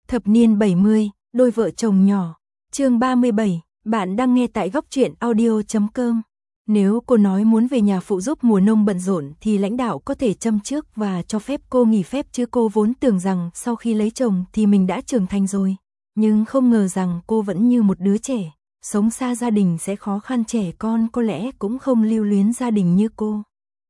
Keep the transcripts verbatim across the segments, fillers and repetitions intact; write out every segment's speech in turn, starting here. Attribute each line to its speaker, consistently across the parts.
Speaker 1: Thập niên bảy mươi, đôi vợ chồng nhỏ. Chương ba mươi bảy, bạn đang nghe tại góc truyện audio chấm com. Nếu cô nói muốn về nhà phụ giúp mùa nông bận rộn thì lãnh đạo có thể châm trước và cho phép cô nghỉ phép, chứ cô vốn tưởng rằng sau khi lấy chồng thì mình đã trưởng thành rồi. Nhưng không ngờ rằng cô vẫn như một đứa trẻ, sống xa gia đình sẽ khó khăn, trẻ con có lẽ cũng không lưu luyến gia đình như cô.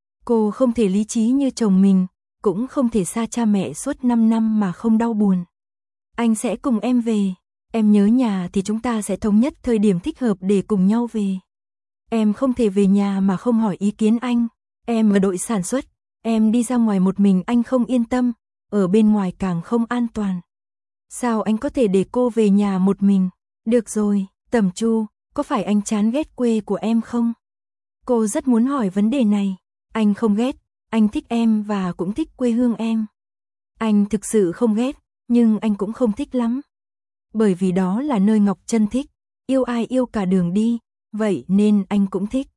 Speaker 1: Cô không thể lý trí như chồng mình, cũng không thể xa cha mẹ suốt năm năm mà không đau buồn. Anh sẽ cùng em về, em nhớ nhà thì chúng ta sẽ thống nhất thời điểm thích hợp để cùng nhau về. Em không thể về nhà mà không hỏi ý kiến anh, em ở đội sản xuất, em đi ra ngoài một mình anh không yên tâm, ở bên ngoài càng không an toàn. Sao anh có thể để cô về nhà một mình? Được rồi, Tầm Chu, có phải anh chán ghét quê của em không? Cô rất muốn hỏi vấn đề này. Anh không ghét, anh thích em và cũng thích quê hương em. Anh thực sự không ghét, nhưng anh cũng không thích lắm. Bởi vì đó là nơi Ngọc Trân thích, yêu ai yêu cả đường đi, vậy nên anh cũng thích.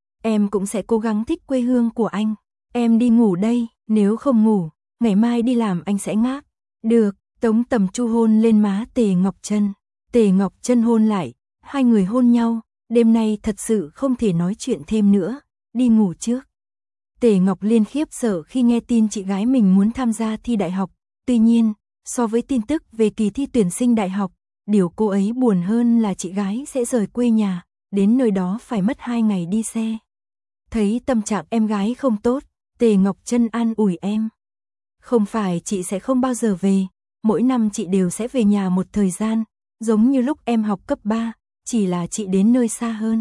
Speaker 1: Em cũng sẽ cố gắng thích quê hương của anh. Em đi ngủ đây, nếu không ngủ, ngày mai đi làm anh sẽ ngáp. Được, Tống Tầm Chu hôn lên má Tề Ngọc Trân. Tề Ngọc Trân hôn lại, hai người hôn nhau, đêm nay thật sự không thể nói chuyện thêm nữa, đi ngủ trước. Tề Ngọc Liên khiếp sợ khi nghe tin chị gái mình muốn tham gia thi đại học, tuy nhiên, so với tin tức về kỳ thi tuyển sinh đại học, điều cô ấy buồn hơn là chị gái sẽ rời quê nhà, đến nơi đó phải mất hai ngày đi xe. Thấy tâm trạng em gái không tốt, Tề Ngọc Trân an ủi em. Không phải chị sẽ không bao giờ về, mỗi năm chị đều sẽ về nhà một thời gian, giống như lúc em học cấp ba, chỉ là chị đến nơi xa hơn.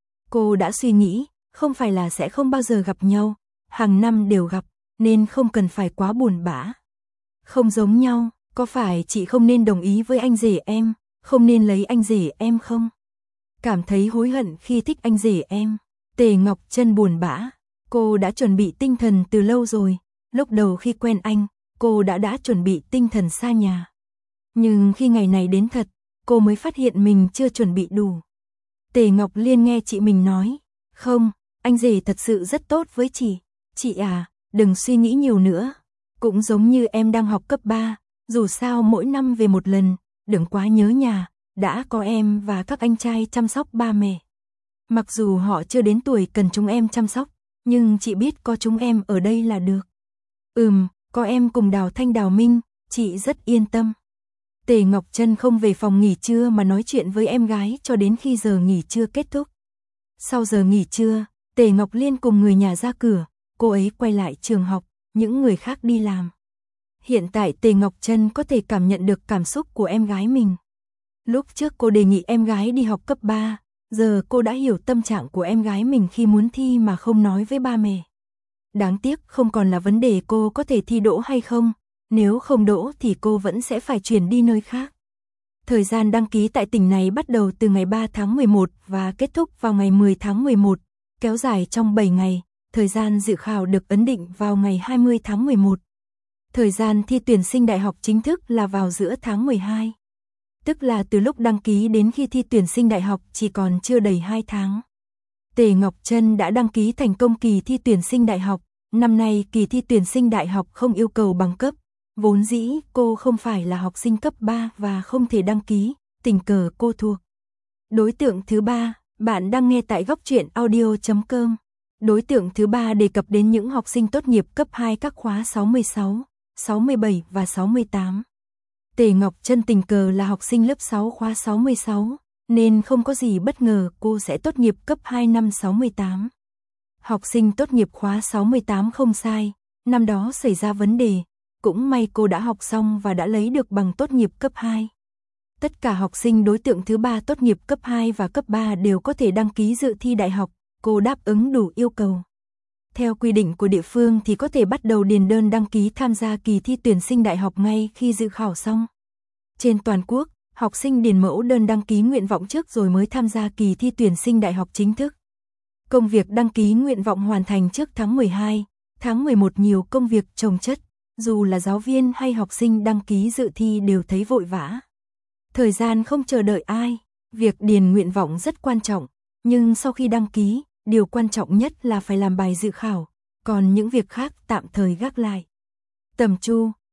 Speaker 1: Cô đã suy nghĩ, không phải là sẽ không bao giờ gặp nhau, hàng năm đều gặp, nên không cần phải quá buồn bã. Không giống nhau, có phải chị không nên đồng ý với anh rể em, không nên lấy anh rể em không? Cảm thấy hối hận khi thích anh rể em. Tề Ngọc Trân buồn bã, cô đã chuẩn bị tinh thần từ lâu rồi, lúc đầu khi quen anh, cô đã đã chuẩn bị tinh thần xa nhà. Nhưng khi ngày này đến thật, cô mới phát hiện mình chưa chuẩn bị đủ. Tề Ngọc Liên nghe chị mình nói, không, anh rể thật sự rất tốt với chị. Chị à, đừng suy nghĩ nhiều nữa. Cũng giống như em đang học cấp ba, dù sao mỗi năm về một lần, đừng quá nhớ nhà, đã có em và các anh trai chăm sóc ba mẹ. Mặc dù họ chưa đến tuổi cần chúng em chăm sóc, nhưng chị biết có chúng em ở đây là được. Ừm, có em cùng Đào Thanh Đào Minh, chị rất yên tâm. Tề Ngọc Trân không về phòng nghỉ trưa mà nói chuyện với em gái cho đến khi giờ nghỉ trưa kết thúc. Sau giờ nghỉ trưa, Tề Ngọc Liên cùng người nhà ra cửa, cô ấy quay lại trường học, những người khác đi làm. Hiện tại Tề Ngọc Trân có thể cảm nhận được cảm xúc của em gái mình. Lúc trước cô đề nghị em gái đi học cấp ba, giờ cô đã hiểu tâm trạng của em gái mình khi muốn thi mà không nói với ba mẹ. Đáng tiếc không còn là vấn đề cô có thể thi đỗ hay không, nếu không đỗ thì cô vẫn sẽ phải chuyển đi nơi khác. Thời gian đăng ký tại tỉnh này bắt đầu từ ngày ba tháng mười một và kết thúc vào ngày mười tháng mười một, kéo dài trong bảy ngày, thời gian dự khảo được ấn định vào ngày hai mươi tháng mười một. Thời gian thi tuyển sinh đại học chính thức là vào giữa tháng mười hai. Tức là từ lúc đăng ký đến khi thi tuyển sinh đại học chỉ còn chưa đầy hai tháng. Tề Ngọc Trân đã đăng ký thành công kỳ thi tuyển sinh đại học. Năm nay kỳ thi tuyển sinh đại học không yêu cầu bằng cấp. Vốn dĩ cô không phải là học sinh cấp ba và không thể đăng ký, tình cờ cô thuộc. Đối tượng thứ ba, bạn đang nghe tại góc truyện audio chấm com. Đối tượng thứ ba đề cập đến những học sinh tốt nghiệp cấp hai các khóa sáu mươi sáu, sáu mươi bảy và sáu mươi tám. Tề Ngọc Trân tình cờ là học sinh lớp sáu khóa sáu mươi sáu, nên không có gì bất ngờ cô sẽ tốt nghiệp cấp hai năm sáu mươi tám. Học sinh tốt nghiệp khóa sáu mươi tám không sai, năm đó xảy ra vấn đề, cũng may cô đã học xong và đã lấy được bằng tốt nghiệp cấp hai. Tất cả học sinh đối tượng thứ ba tốt nghiệp cấp hai và cấp ba đều có thể đăng ký dự thi đại học, cô đáp ứng đủ yêu cầu. Theo quy định của địa phương thì có thể bắt đầu điền đơn đăng ký tham gia kỳ thi tuyển sinh đại học ngay khi dự khảo xong. Trên toàn quốc, học sinh điền mẫu đơn đăng ký nguyện vọng trước rồi mới tham gia kỳ thi tuyển sinh đại học chính thức. Công việc đăng ký nguyện vọng hoàn thành trước tháng mười hai, tháng mười một nhiều công việc chồng chất, dù là giáo viên hay học sinh đăng ký dự thi đều thấy vội vã. Thời gian không chờ đợi ai, việc điền nguyện vọng rất quan trọng, nhưng sau khi đăng ký, điều quan trọng nhất là phải làm bài dự khảo, còn những việc khác tạm thời gác lại. Tầm Chu,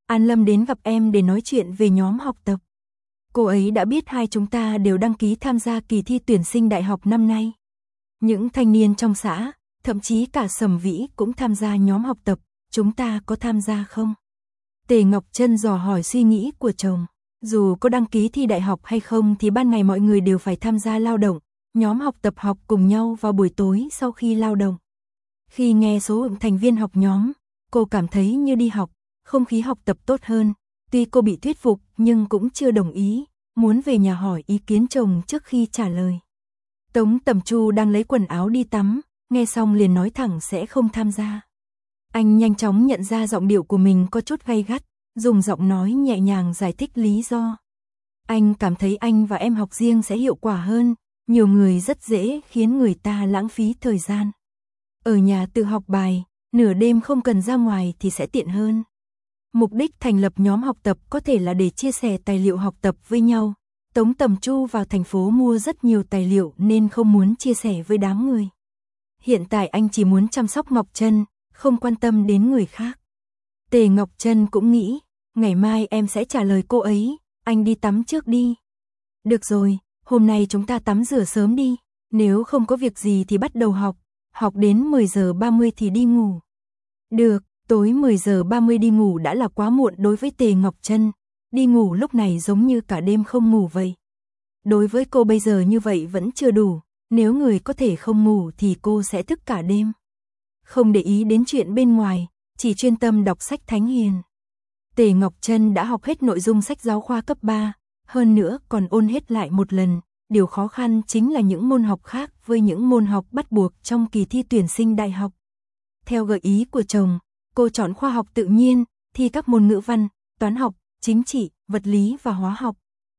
Speaker 1: An Lâm đến gặp em để nói chuyện về nhóm học tập. Cô ấy đã biết hai chúng ta đều đăng ký tham gia kỳ thi tuyển sinh đại học năm nay. Những thanh niên trong xã, thậm chí cả Sầm Vĩ cũng tham gia nhóm học tập, chúng ta có tham gia không? Tề Ngọc Trân dò hỏi suy nghĩ của chồng. Dù có đăng ký thi đại học hay không thì ban ngày mọi người đều phải tham gia lao động, nhóm học tập học cùng nhau vào buổi tối sau khi lao động. Khi nghe số thành viên học nhóm, cô cảm thấy như đi học, không khí học tập tốt hơn. Tuy cô bị thuyết phục nhưng cũng chưa đồng ý, muốn về nhà hỏi ý kiến chồng trước khi trả lời. Tống Tầm Chu đang lấy quần áo đi tắm, nghe xong liền nói thẳng sẽ không tham gia. Anh nhanh chóng nhận ra giọng điệu của mình có chút gay gắt, dùng giọng nói nhẹ nhàng giải thích lý do. Anh cảm thấy anh và em học riêng sẽ hiệu quả hơn, nhiều người rất dễ khiến người ta lãng phí thời gian. Ở nhà tự học bài, nửa đêm không cần ra ngoài thì sẽ tiện hơn. Mục đích thành lập nhóm học tập có thể là để chia sẻ tài liệu học tập với nhau. Tống Tầm Chu vào thành phố mua rất nhiều tài liệu nên không muốn chia sẻ với đám người. Hiện tại anh chỉ muốn chăm sóc Ngọc Trân, không quan tâm đến người khác. Tề Ngọc Trân cũng nghĩ, ngày mai em sẽ trả lời cô ấy, anh đi tắm trước đi. Được rồi, hôm nay chúng ta tắm rửa sớm đi, nếu không có việc gì thì bắt đầu học, học đến mười giờ ba mươi thì đi ngủ. Được, tối mười giờ ba mươi đi ngủ đã là quá muộn đối với Tề Ngọc Trân, đi ngủ lúc này giống như cả đêm không ngủ vậy. Đối với cô bây giờ như vậy vẫn chưa đủ, nếu người có thể không ngủ thì cô sẽ thức cả đêm. Không để ý đến chuyện bên ngoài, chỉ chuyên tâm đọc sách Thánh Hiền. Tề Ngọc Trân đã học hết nội dung sách giáo khoa cấp ba, hơn nữa còn ôn hết lại một lần. Điều khó khăn chính là những môn học khác với những môn học bắt buộc trong kỳ thi tuyển sinh đại học. Theo gợi ý của chồng, cô chọn khoa học tự nhiên, thi các môn ngữ văn, toán học, chính trị, vật lý và hóa học.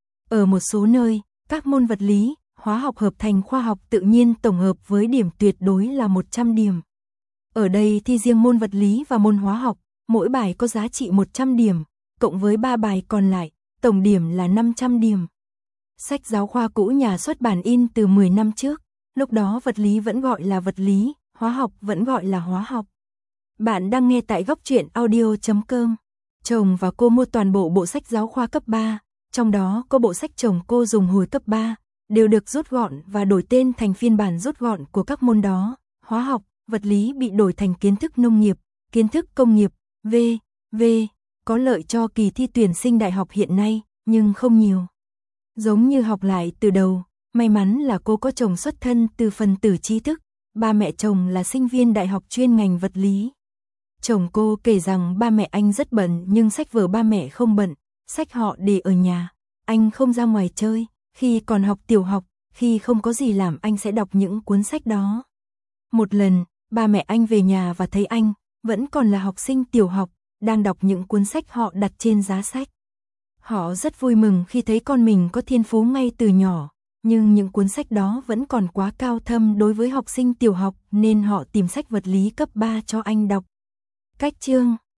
Speaker 1: Ở một số nơi, các môn vật lý, hóa học hợp thành khoa học tự nhiên tổng hợp với điểm tuyệt đối là một trăm điểm. Ở đây thi riêng môn vật lý và môn hóa học, mỗi bài có giá trị một trăm điểm, cộng với ba bài còn lại, tổng điểm là năm trăm điểm. Sách giáo khoa cũ nhà xuất bản in từ mười năm trước, lúc đó vật lý vẫn gọi là vật lý, hóa học vẫn gọi là hóa học. Bạn đang nghe tại góc truyện audio chấm com. Chồng và cô mua toàn bộ bộ sách giáo khoa cấp ba, trong đó có bộ sách chồng cô dùng hồi cấp ba, đều được rút gọn và đổi tên thành phiên bản rút gọn của các môn đó. Hóa học, vật lý bị đổi thành kiến thức nông nghiệp, kiến thức công nghiệp, vân vân, có lợi cho kỳ thi tuyển sinh đại học hiện nay, nhưng không nhiều. Giống như học lại từ đầu, may mắn là cô có chồng xuất thân từ phần tử trí thức, ba mẹ chồng là sinh viên đại học chuyên ngành vật lý. Chồng cô kể rằng ba mẹ anh rất bận nhưng sách vở ba mẹ không bận, sách họ để ở nhà, anh không ra ngoài chơi, khi còn học tiểu học, khi không có gì làm anh sẽ đọc những cuốn sách đó. Một lần, ba mẹ anh về nhà và thấy anh, vẫn còn là học sinh tiểu học, đang đọc những cuốn sách họ đặt trên giá sách. Họ rất vui mừng khi thấy con mình có thiên phú ngay từ nhỏ, nhưng những cuốn sách đó vẫn còn quá cao thâm đối với học sinh tiểu học nên họ tìm sách vật lý cấp ba cho anh đọc. Cách chương